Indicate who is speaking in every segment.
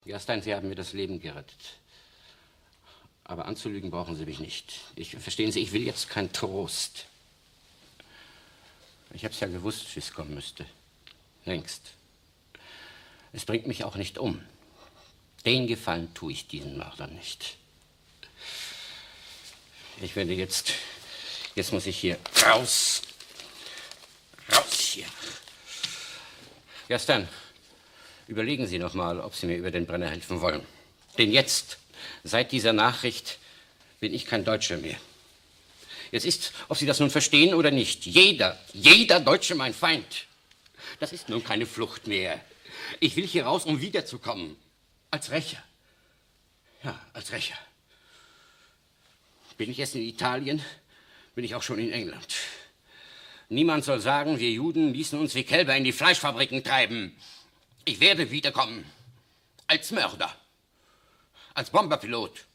Speaker 1: Gerstein, Sie haben mir das Leben gerettet. Aber anzulügen brauchen Sie mich nicht. Verstehen Sie, ich will jetzt keinen Trost. Ich hab's ja gewusst, wie es kommen müsste. Längst. Es bringt mich auch nicht um. Den Gefallen tue ich diesen Mördern nicht. Ich werde jetzt muss ich hier raus. Raus hier. Gerstein, überlegen Sie noch mal, ob Sie mir über den Brenner helfen wollen. Denn jetzt, seit dieser Nachricht, bin ich kein Deutscher mehr. Jetzt ist, ob Sie das nun verstehen oder nicht, jeder Deutsche mein Feind. Das ist nun keine Flucht mehr. Ich will hier raus, um wiederzukommen. Als Rächer. Ja, als Rächer. Bin ich jetzt in Italien, bin ich auch schon in England. Niemand soll sagen, wir Juden ließen uns wie Kälber in die Fleischfabriken treiben. Ich werde wiederkommen. Als Mörder. Als Bomberpilot.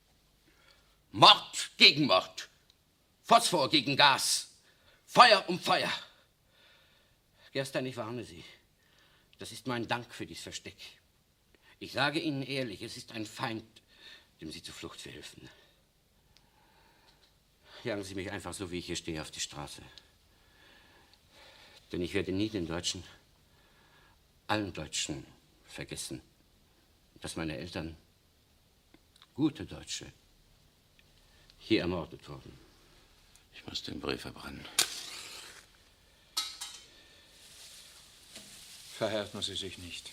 Speaker 1: Mord gegen Mord. Phosphor gegen Gas. Feuer um Feuer. Gerstein, ich warne Sie. Das ist mein Dank für dieses Versteck. Ich sage Ihnen ehrlich, es ist ein Feind, dem Sie zur Flucht verhelfen. Jagen Sie mich einfach so, wie ich hier stehe, auf die Straße. Denn ich werde nie den Deutschen, allen Deutschen, vergessen, dass meine Eltern, gute Deutsche, hier ermordet wurden.
Speaker 2: Ich muss den Brief verbrennen.
Speaker 3: Verhärten Sie sich nicht.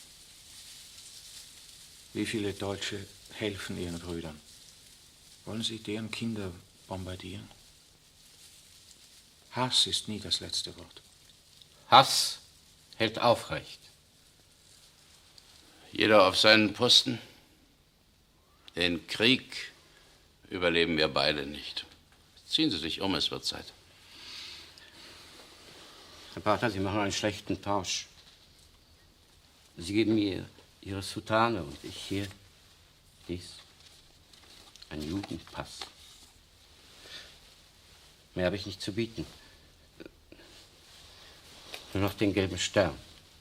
Speaker 3: Wie viele Deutsche helfen ihren Brüdern? Wollen Sie deren Kinder bombardieren? Hass ist nie das letzte Wort.
Speaker 1: Hass hält aufrecht.
Speaker 2: Jeder auf seinen Posten. Den Krieg überleben wir beide nicht. Ziehen Sie sich um, es wird Zeit.
Speaker 1: Herr Pater, Sie machen einen schlechten Tausch. Sie geben mir Ihre Soutane und ich hier dies. Ein Judenpass. Mehr habe ich nicht zu bieten. Nur noch den gelben Stern.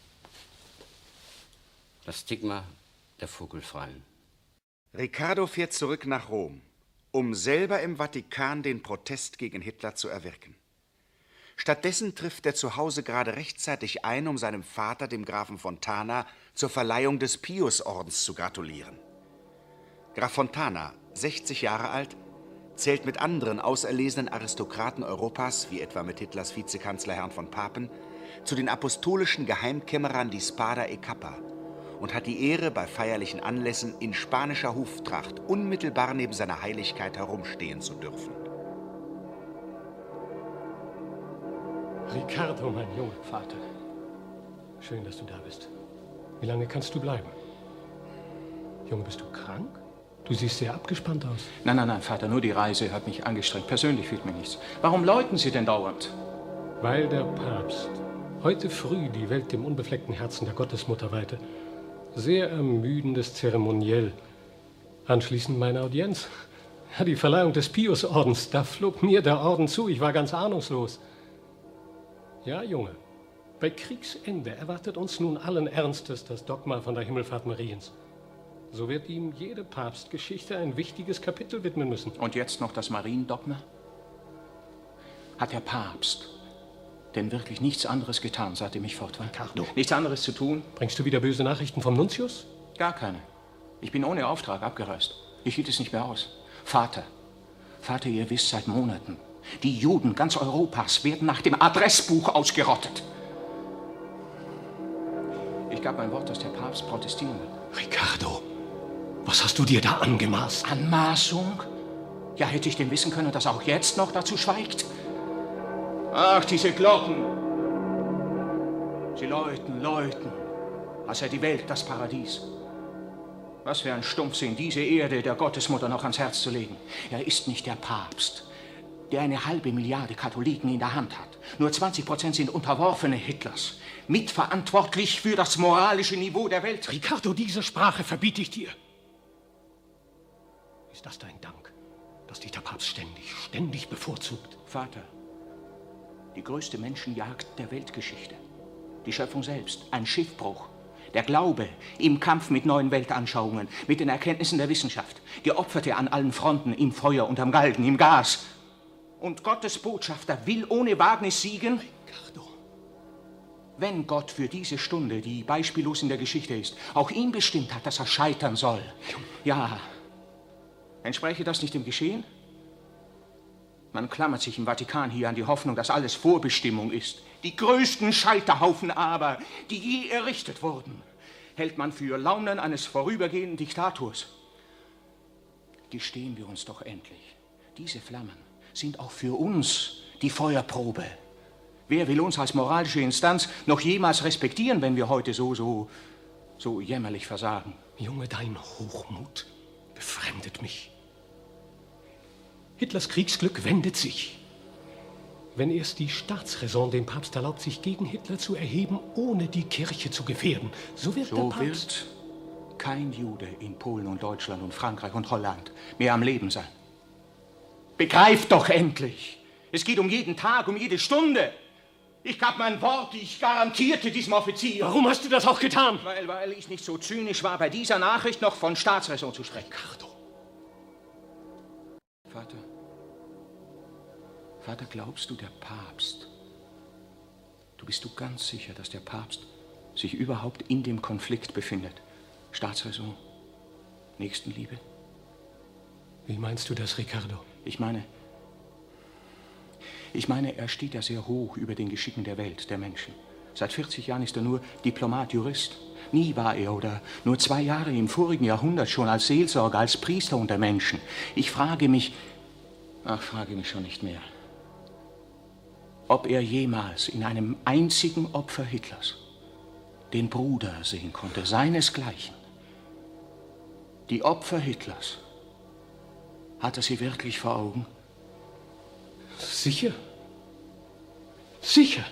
Speaker 1: Das Stigma der Vogelfreien.
Speaker 4: Riccardo fährt zurück nach Rom, um selber im Vatikan den Protest gegen Hitler zu erwirken. Stattdessen trifft er zu Hause gerade rechtzeitig ein, um seinem Vater, dem Grafen Fontana, zur Verleihung des Piusordens zu gratulieren. Graf Fontana, 60 Jahre alt, zählt mit anderen auserlesenen Aristokraten Europas, wie etwa mit Hitlers Vizekanzler Herrn von Papen, zu den apostolischen Geheimkämmerern die Spada e Kappa und hat die Ehre, bei feierlichen Anlässen in spanischer Huftracht unmittelbar neben seiner Heiligkeit herumstehen zu dürfen.
Speaker 5: Riccardo, mein junger Vater. Schön, dass du da bist. Wie lange kannst du bleiben? Junge, bist du krank? Du siehst sehr abgespannt aus.
Speaker 3: Nein, Vater, nur die Reise hat mich angestrengt. Persönlich fehlt mir nichts. Warum läuten Sie denn dauernd?
Speaker 5: Weil der Papst heute früh die Welt dem unbefleckten Herzen der Gottesmutter weihte. Sehr ermüdendes Zeremoniell. Anschließend meine Audienz. Ja, die Verleihung des Piusordens. Da flog mir der Orden zu. Ich war ganz ahnungslos. Ja, Junge, bei Kriegsende erwartet uns nun allen Ernstes das Dogma von der Himmelfahrt Mariens. So wird ihm jede Papstgeschichte ein wichtiges Kapitel widmen müssen.
Speaker 3: Und jetzt noch das Mariendogma? Hat der Papst denn wirklich nichts anderes getan, seitdem ich fort war?
Speaker 5: Riccardo.
Speaker 3: Nichts anderes zu tun?
Speaker 5: Bringst du wieder böse Nachrichten vom Nuntius?
Speaker 3: Gar keine. Ich bin ohne Auftrag abgereist. Ich hielt es nicht mehr aus. Vater, ihr wisst seit Monaten, die Juden ganz Europas werden nach dem Adressbuch ausgerottet. Ich gab mein Wort, dass der Papst protestieren wird.
Speaker 5: Riccardo, was hast du dir da angemaßt?
Speaker 3: Anmaßung? Ja, hätte ich denn wissen können, dass auch jetzt noch dazu schweigt? Ach, diese Glocken. Sie läuten, als sei die Welt das Paradies. Was für ein Stumpfsinn, diese Erde der Gottesmutter noch ans Herz zu legen. Er ist nicht der Papst, der eine 500 Millionen Katholiken in der Hand hat. Nur 20% sind Unterworfene Hitlers. Mitverantwortlich für das moralische Niveau der Welt.
Speaker 5: Riccardo, diese Sprache verbiete ich dir. Ist das dein Dank, dass dich der Papst ständig bevorzugt?
Speaker 3: Vater, die größte Menschenjagd der Weltgeschichte. Die Schöpfung selbst, ein Schiffbruch. Der Glaube im Kampf mit neuen Weltanschauungen, mit den Erkenntnissen der Wissenschaft. Geopfert er an allen Fronten, im Feuer und am Galgen, im Gas. Und Gottes Botschafter will ohne Wagnis siegen?
Speaker 5: Ricardo.
Speaker 3: Wenn Gott für diese Stunde, die beispiellos in der Geschichte ist, auch ihn bestimmt hat, dass er scheitern soll. Ja, entspräche das nicht dem Geschehen? Man klammert sich im Vatikan hier an die Hoffnung, dass alles Vorbestimmung ist. Die größten Scheiterhaufen aber, die je errichtet wurden, hält man für Launen eines vorübergehenden Diktators. Gestehen wir uns doch endlich, diese Flammen sind auch für uns die Feuerprobe. Wer will uns als moralische Instanz noch jemals respektieren, wenn wir heute so jämmerlich versagen?
Speaker 5: Junge, dein Hochmut befremdet mich. Hitlers Kriegsglück wendet sich. Wenn erst die Staatsräson dem Papst erlaubt, sich gegen Hitler zu erheben, ohne die Kirche zu gefährden, so wird der Papst...
Speaker 3: wird kein Jude in Polen und Deutschland und Frankreich und Holland mehr am Leben sein. Begreift doch endlich! Es geht um jeden Tag, um jede Stunde. Ich gab mein Wort, ich garantierte diesem Offizier.
Speaker 5: Warum hast du das auch getan?
Speaker 3: Weil ich nicht so zynisch war, bei dieser Nachricht noch von Staatsräson zu sprechen.
Speaker 5: Ricardo.
Speaker 3: Vater, glaubst du, der Papst? Bist du ganz sicher, dass der Papst sich überhaupt in dem Konflikt befindet? Staatsräson, Nächstenliebe?
Speaker 5: Wie meinst du das, Ricardo?
Speaker 3: Ich meine, er steht ja sehr hoch über den Geschicken der Welt, der Menschen. Seit 40 Jahren ist er nur Diplomat, Jurist. Nie war er, oder nur 2 Jahre im vorigen Jahrhundert schon als Seelsorger, als Priester unter Menschen. Ich frage mich schon nicht mehr, ob er jemals in einem einzigen Opfer Hitlers den Bruder sehen konnte, seinesgleichen. Die Opfer Hitlers, hat er sie wirklich vor Augen?
Speaker 5: Sicher. Sicher.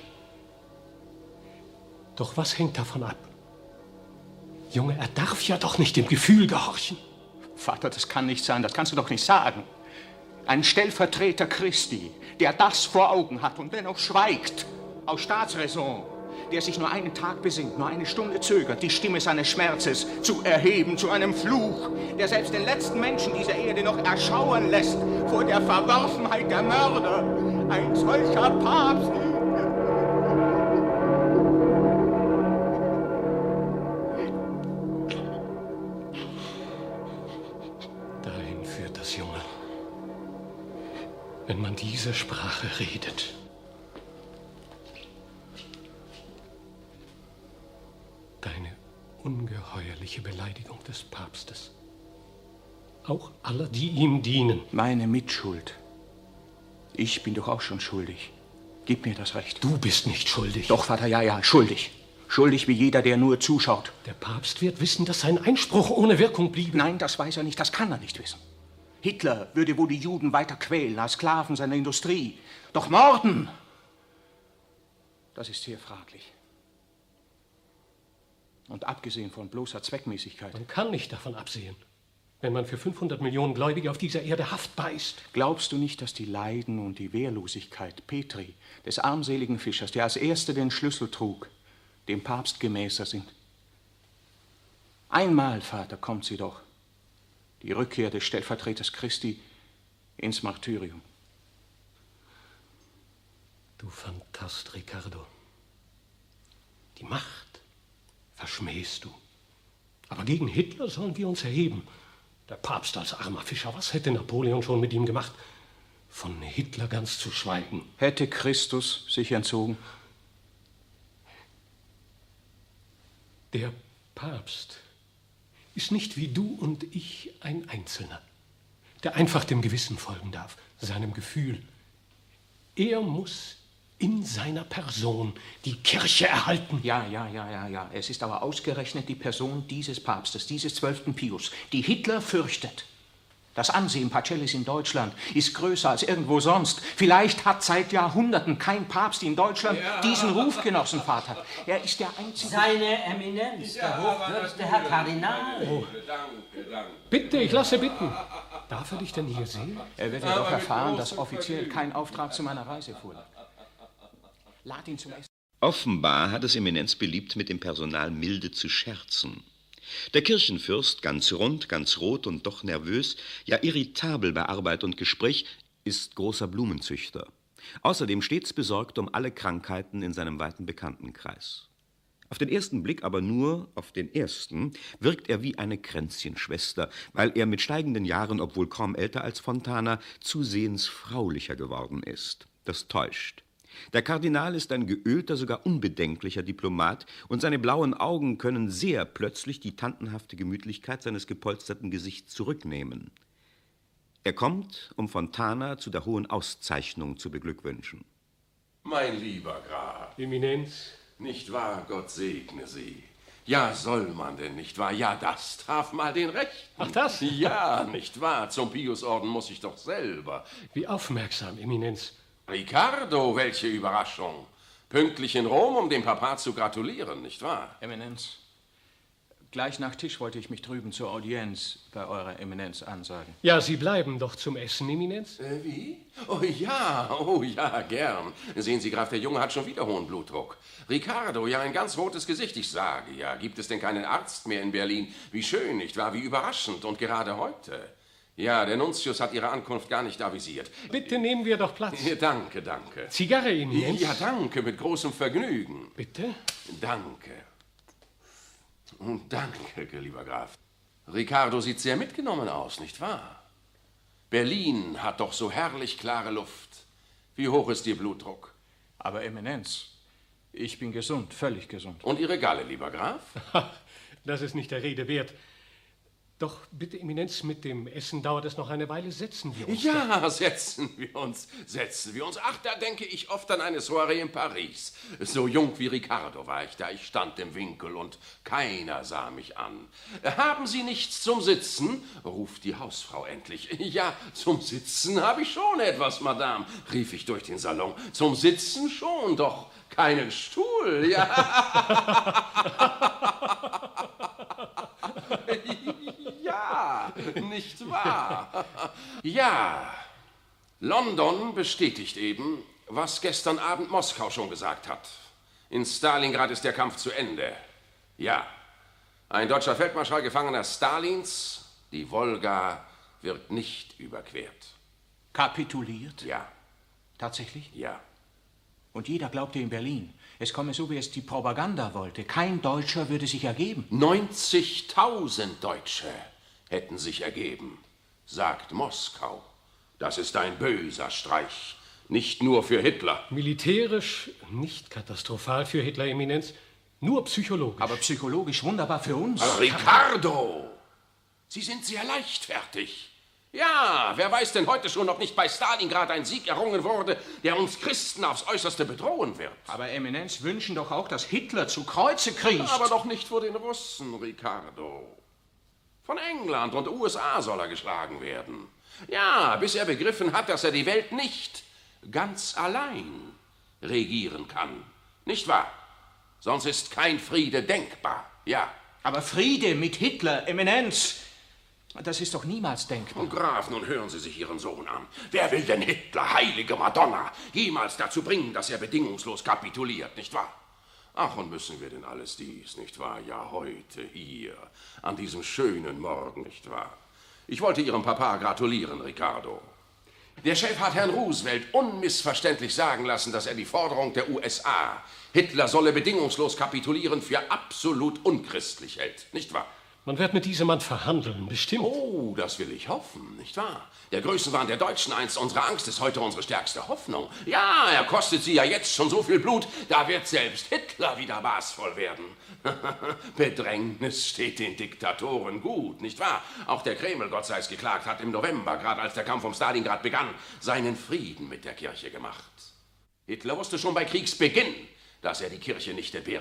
Speaker 5: Doch was hängt davon ab? Junge, er darf ja doch nicht dem Gefühl gehorchen.
Speaker 3: Vater, das kann nicht sein, das kannst du doch nicht sagen. Ein Stellvertreter Christi, der das vor Augen hat und dennoch schweigt, aus Staatsräson, der sich nur einen Tag besinnt, nur eine Stunde zögert, die Stimme seines Schmerzes zu erheben zu einem Fluch, der selbst den letzten Menschen dieser Erde noch erschauern lässt vor der Verworfenheit der Mörder. Ein solcher Papst.
Speaker 5: Dahin führt das Junge, wenn man diese Sprache redet. Deine ungeheuerliche Beleidigung des Papstes. Auch aller, die ihm dienen.
Speaker 3: Meine Mitschuld. Ich bin doch auch schon schuldig. Gib mir das Recht.
Speaker 5: Du bist nicht schuldig.
Speaker 3: Doch, Vater, ja, schuldig. Schuldig wie jeder, der nur zuschaut.
Speaker 5: Der Papst wird wissen, dass sein Einspruch ohne Wirkung bliebe.
Speaker 3: Nein, das weiß er nicht, das kann er nicht wissen. Hitler würde wohl die Juden weiter quälen als Sklaven seiner Industrie. Doch morden, das ist sehr fraglich. Und abgesehen von bloßer Zweckmäßigkeit.
Speaker 5: Man kann nicht davon absehen, wenn man für 500 Millionen Gläubige auf dieser Erde haftbar ist.
Speaker 3: Glaubst du nicht, dass die Leiden und die Wehrlosigkeit Petri, des armseligen Fischers, der als Erster den Schlüssel trug, dem Papst gemäßer sind? Einmal, Vater, kommt sie doch, die Rückkehr des Stellvertreters Christi ins Martyrium.
Speaker 5: Du Phantast, Ricardo. Die Macht verschmähst du. Aber gegen Hitler sollen wir uns erheben. Der Papst als armer Fischer, was hätte Napoleon schon mit ihm gemacht? Von Hitler ganz zu schweigen.
Speaker 3: Hätte Christus sich entzogen?
Speaker 5: Der Papst ist nicht wie du und ich ein Einzelner, der einfach dem Gewissen folgen darf, seinem Gefühl. Er muss in seiner Person die Kirche erhalten.
Speaker 3: Ja. Es ist aber ausgerechnet die Person dieses Papstes, dieses 12. Pius, die Hitler fürchtet. Das Ansehen Pacellis in Deutschland ist größer als irgendwo sonst. Vielleicht hat seit Jahrhunderten kein Papst in Deutschland diesen Ruf genossen, Vater. Er ist der einzige...
Speaker 6: Seine Eminenz, der hochwürdigste Herr Kardinal.
Speaker 5: Oh. Bitte, ich lasse bitten. Darf er dich denn hier sehen?
Speaker 3: Er wird ja doch erfahren, dass offiziell kein Auftrag zu meiner Reise vorliegt. Lad ihn zum Essen.
Speaker 7: Offenbar hat es Eminenz beliebt, mit dem Personal milde zu scherzen. Der Kirchenfürst, ganz rund, ganz rot und doch nervös, ja irritabel bei Arbeit und Gespräch, ist großer Blumenzüchter. Außerdem stets besorgt um alle Krankheiten in seinem weiten Bekanntenkreis. Auf den ersten Blick, aber nur auf den ersten, wirkt er wie eine Kränzchenschwester, weil er mit steigenden Jahren, obwohl kaum älter als Fontana, zusehends fraulicher geworden ist. Das täuscht. Der Kardinal ist ein geölter, sogar unbedenklicher Diplomat, und seine blauen Augen können sehr plötzlich die tantenhafte Gemütlichkeit seines gepolsterten Gesichts zurücknehmen. Er kommt, um Fontana zu der hohen Auszeichnung zu beglückwünschen.
Speaker 8: Mein lieber Graf.
Speaker 5: Eminenz.
Speaker 8: Nicht wahr, Gott segne Sie. Ja, soll man denn, nicht wahr? Ja, das traf mal den Rechten.
Speaker 5: Ach, das?
Speaker 8: Ja, nicht wahr? Zum Piusorden muss ich doch selber.
Speaker 5: Wie aufmerksam, Eminenz.
Speaker 8: Ricardo, welche Überraschung. Pünktlich in Rom, um dem Papa zu gratulieren, nicht wahr?
Speaker 3: Eminenz, gleich nach Tisch wollte ich mich drüben zur Audienz bei eurer Eminenz ansagen.
Speaker 5: Ja, Sie bleiben doch zum Essen, Eminenz.
Speaker 8: Wie? Oh ja, gern. Sehen Sie, Graf, der Junge hat schon wieder hohen Blutdruck. Ricardo, ja, ein ganz rotes Gesicht, ich sage ja. Gibt es denn keinen Arzt mehr in Berlin? Wie schön, nicht wahr? Wie überraschend. Und gerade heute. Ja, der Nuntius hat Ihre Ankunft gar nicht avisiert.
Speaker 5: Bitte nehmen wir doch Platz.
Speaker 8: Danke.
Speaker 5: Zigarre, Eminenz?
Speaker 8: Ja, danke, mit großem Vergnügen.
Speaker 5: Bitte?
Speaker 8: Danke, lieber Graf. Ricardo sieht sehr mitgenommen aus, nicht wahr? Berlin hat doch so herrlich klare Luft. Wie hoch ist Ihr Blutdruck?
Speaker 3: Aber Eminenz, ich bin gesund, völlig gesund.
Speaker 8: Und Ihre Galle, lieber Graf?
Speaker 5: Das ist nicht der Rede wert. Doch bitte, Eminenz, mit dem Essen dauert es noch eine Weile. Setzen wir uns.
Speaker 8: Ja, setzen wir uns. Ach, da denke ich oft an eine Soiree in Paris. So jung wie Ricardo war ich da. Ich stand im Winkel und keiner sah mich an. Haben Sie nichts zum Sitzen? Ruft die Hausfrau endlich. Ja, zum Sitzen habe ich schon etwas, Madame, rief ich durch den Salon. Zum Sitzen schon, doch keinen Stuhl. Ja. Ja, nicht wahr? Ja, London bestätigt eben, was gestern Abend Moskau schon gesagt hat. In Stalingrad ist der Kampf zu Ende. Ja, ein deutscher Feldmarschall Gefangener Stalins, die Wolga wird nicht überquert.
Speaker 3: Kapituliert?
Speaker 8: Ja.
Speaker 3: Tatsächlich?
Speaker 8: Ja.
Speaker 3: Und jeder glaubte in Berlin, es komme so, wie es die Propaganda wollte. Kein Deutscher würde sich ergeben.
Speaker 8: 90.000 Deutsche hätten sich ergeben, sagt Moskau. Das ist ein böser Streich, nicht nur für Hitler.
Speaker 5: Militärisch nicht katastrophal für Hitler, Eminenz, nur psychologisch.
Speaker 3: Aber psychologisch wunderbar für uns.
Speaker 8: Ricardo, Sie sind sehr leichtfertig. Ja, wer weiß denn heute schon, ob nicht bei Stalingrad ein Sieg errungen wurde, der uns Christen aufs Äußerste bedrohen wird.
Speaker 3: Aber Eminenz wünschen doch auch, dass Hitler zu Kreuze kriecht.
Speaker 8: Aber doch nicht vor den Russen, Ricardo. Von England und USA soll er geschlagen werden. Ja, bis er begriffen hat, dass er die Welt nicht ganz allein regieren kann. Nicht wahr? Sonst ist kein Friede denkbar. Ja.
Speaker 3: Aber Friede mit Hitler, Eminenz, das ist doch niemals denkbar.
Speaker 8: Und Graf, nun hören Sie sich Ihren Sohn an. Wer will denn Hitler, heilige Madonna, jemals dazu bringen, dass er bedingungslos kapituliert, nicht wahr? Ach, und müssen wir denn alles dies, nicht wahr? Ja, heute, hier, an diesem schönen Morgen, nicht wahr? Ich wollte Ihrem Papa gratulieren, Ricardo. Der Chef hat Herrn Roosevelt unmissverständlich sagen lassen, dass er die Forderung der USA, Hitler solle bedingungslos kapitulieren, für absolut unchristlich hält, nicht wahr?
Speaker 5: Man wird mit diesem Mann verhandeln, bestimmt.
Speaker 8: Oh, das will ich hoffen, nicht wahr? Der Größenwahn der Deutschen einst unsere Angst ist heute unsere stärkste Hoffnung. Ja, er kostet sie ja jetzt schon so viel Blut, da wird selbst Hitler wieder maßvoll werden. Bedrängnis steht den Diktatoren gut, nicht wahr? Auch der Kreml, Gott sei es geklagt, hat im November, gerade als der Kampf um Stalingrad begann, seinen Frieden mit der Kirche gemacht. Hitler wusste schon bei Kriegsbeginn, dass er die Kirche nicht entbehren